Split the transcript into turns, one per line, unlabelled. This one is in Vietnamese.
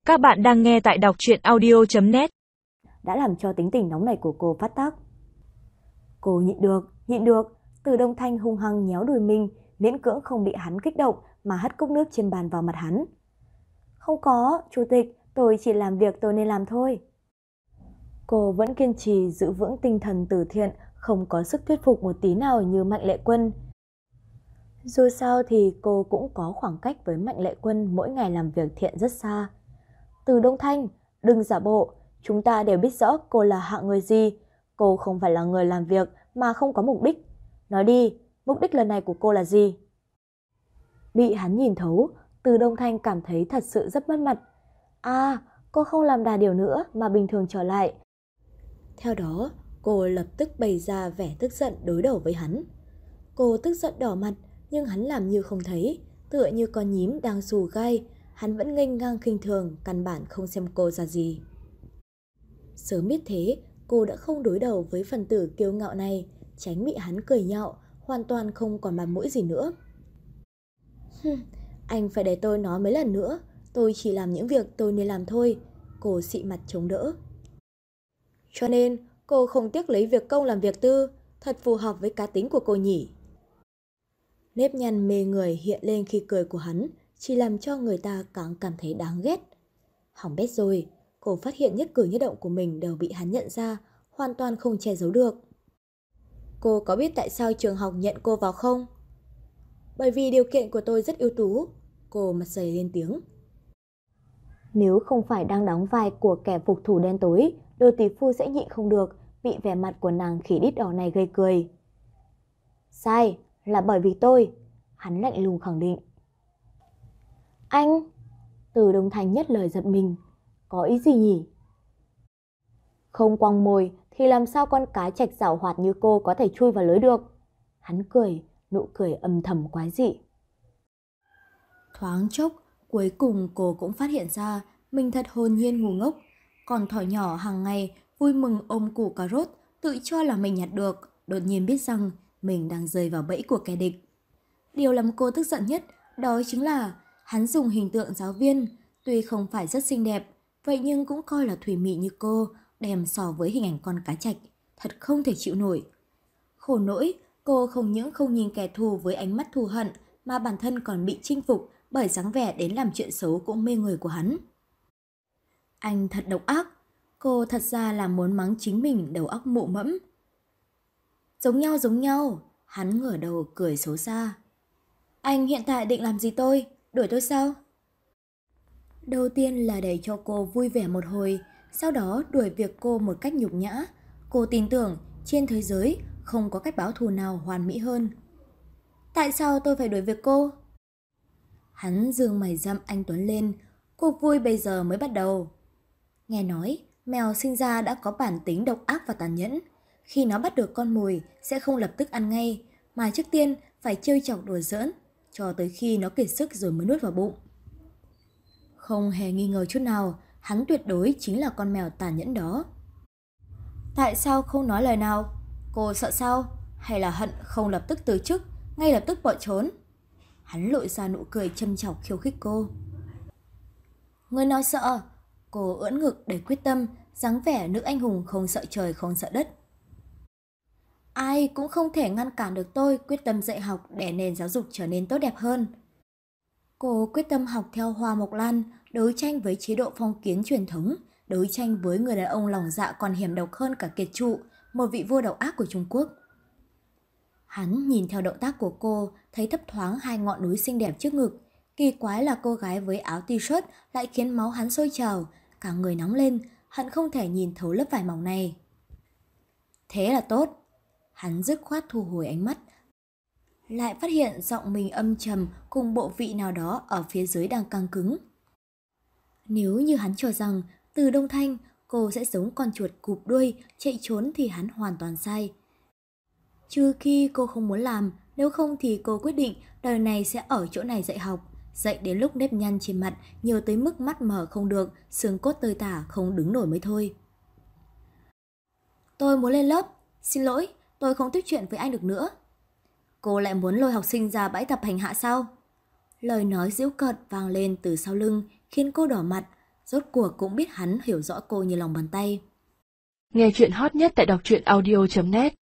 Các bạn đang nghe tại đọc truyện audio.net.
Đã làm cho tính tình nóng nảy của cô phát tác. Cô nhịn được, Từ Đông Thanh hung hăng nhéo đùi mình, miễn cưỡng không bị hắn kích động mà hất cốc nước trên bàn vào mặt hắn. Không có, chủ tịch, tôi chỉ làm việc tôi nên làm thôi. Cô vẫn kiên trì giữ vững tinh thần từ thiện, không có sức thuyết phục một tí nào như Mạnh Lệ Quân. Dù sao thì cô cũng có khoảng cách với Mạnh Lệ Quân mỗi ngày làm việc thiện rất xa. Từ Đông Thanh, đừng giả bộ, chúng ta đều biết rõ cô là hạng người gì. Cô không phải là người làm việc mà không có mục đích. Nói đi, mục đích lần này của cô là gì? Bị hắn nhìn thấu, Từ Đông Thanh cảm thấy thật sự rất mất mặt. À, cô không làm đà điều nữa mà bình thường trở lại. Theo đó, cô lập tức bày ra vẻ tức giận đối đầu với hắn. Cô tức giận đỏ mặt, nhưng hắn làm như không thấy, tựa như con nhím đang xù gai. Hắn vẫn nghênh ngang khinh thường, căn bản không xem cô ra gì. Sớm biết thế, cô đã không đối đầu với phần tử kiêu ngạo này, tránh bị hắn cười nhạo, hoàn toàn không còn mặt mũi gì nữa. Anh phải để tôi nói mấy lần nữa, tôi chỉ làm những việc tôi nên làm thôi. Cô xị mặt chống đỡ. Cho nên, cô không tiếc lấy việc công làm việc tư, thật phù hợp với cá tính của cô nhỉ. Nếp nhăn mê người hiện lên khi cười của hắn, chỉ làm cho người ta càng cảm thấy đáng ghét. Hỏng bét rồi, cô phát hiện nhất cử nhất động của mình đều bị hắn nhận ra, hoàn toàn không che giấu được. Cô có biết tại sao trường học nhận cô vào không? Bởi vì điều kiện của tôi rất ưu tú, cô mặt dày lên tiếng. Nếu không phải đang đóng vai của kẻ phục thủ đen tối, Đô tỷ phu sẽ nhịn không được, bị vẻ mặt của nàng khỉ đít đỏ này gây cười. Sai, là bởi vì tôi, hắn lạnh lùng khẳng định. Anh! Từ Đông Thanh nhất lời giật mình. Có ý gì nhỉ? Không quăng mồi thì làm sao con cá trạch giảo hoạt như cô có thể chui vào lưới được? Hắn cười, nụ cười âm thầm quái dị. Thoáng chốc, cuối cùng cô cũng phát hiện ra mình thật hồn nhiên ngu ngốc. Còn thỏ nhỏ hàng ngày vui mừng ôm củ cà rốt, tự cho là mình nhặt được, đột nhiên biết rằng mình đang rơi vào bẫy của kẻ địch. Điều làm cô tức giận nhất đó chính là hắn dùng hình tượng giáo viên, tuy không phải rất xinh đẹp, vậy nhưng cũng coi là thủy mị như cô, đem so với hình ảnh con cá trạch, thật không thể chịu nổi. Khổ nỗi, cô không những không nhìn kẻ thù với ánh mắt thù hận, mà bản thân còn bị chinh phục bởi dáng vẻ đến làm chuyện xấu cũng mê người của hắn. Anh thật độc ác, cô thật ra là muốn mắng chính mình đầu óc mụ mẫm. Giống nhau, hắn ngửa đầu cười xấu xa. Anh hiện tại định làm gì tôi? Đuổi tôi sao? Đầu tiên là để cho cô vui vẻ một hồi, sau đó đuổi việc cô một cách nhục nhã. Cô tin tưởng trên thế giới không có cách báo thù nào hoàn mỹ hơn. Tại sao tôi phải đuổi việc cô? Hắn dương mày rậm anh Tuấn lên, cuộc vui bây giờ mới bắt đầu. Nghe nói, mèo sinh ra đã có bản tính độc ác và tàn nhẫn. Khi nó bắt được con mồi sẽ không lập tức ăn ngay, mà trước tiên phải trêu chọc đùa giỡn, cho tới khi nó kiệt sức rồi mới nuốt vào bụng. Không hề nghi ngờ chút nào, hắn tuyệt đối chính là con mèo tàn nhẫn đó. Tại sao không nói lời nào? Cô sợ sao? Hay là hận không lập tức từ chức, ngay lập tức bỏ trốn? Hắn lộ ra nụ cười châm chọc khiêu khích cô. Người nào sợ? Cô ưỡn ngực để quyết tâm, dáng vẻ nữ anh hùng không sợ trời không sợ đất. Ai cũng không thể ngăn cản được tôi quyết tâm dạy học để nền giáo dục trở nên tốt đẹp hơn. Cô quyết tâm học theo Hoa Mộc Lan, đấu tranh với chế độ phong kiến truyền thống, đấu tranh với người đàn ông lòng dạ còn hiểm độc hơn cả Kiệt Trụ, một vị vua độc ác của Trung Quốc. Hắn nhìn theo động tác của cô, thấy thấp thoáng hai ngọn núi xinh đẹp trước ngực. Kỳ quái là cô gái với áo t-shirt lại khiến máu hắn sôi trào, cả người nóng lên, hắn không thể nhìn thấu lớp vải mỏng này. Thế là tốt. Hắn dứt khoát thu hồi ánh mắt, lại phát hiện giọng mình âm trầm cùng bộ vị nào đó ở phía dưới đang căng cứng. Nếu như hắn cho rằng Từ Đông Thanh cô sẽ giống con chuột cụp đuôi chạy trốn thì hắn hoàn toàn sai. Trừ khi cô không muốn làm, nếu không thì cô quyết định đời này sẽ ở chỗ này dạy học, dạy đến lúc nếp nhăn trên mặt nhiều tới mức mắt mở không được, xương cốt tơi tả không đứng nổi mới thôi. Tôi muốn lên lớp, xin lỗi, tôi không tiếp chuyện với anh được nữa. Cô lại muốn lôi học sinh ra bãi tập hành hạ sao? Lời nói giễu cợt vang lên từ sau lưng khiến cô đỏ mặt, Rốt cuộc cũng biết hắn hiểu rõ cô như lòng bàn tay.
Nghe chuyện hot nhất tại đọc truyện audio.net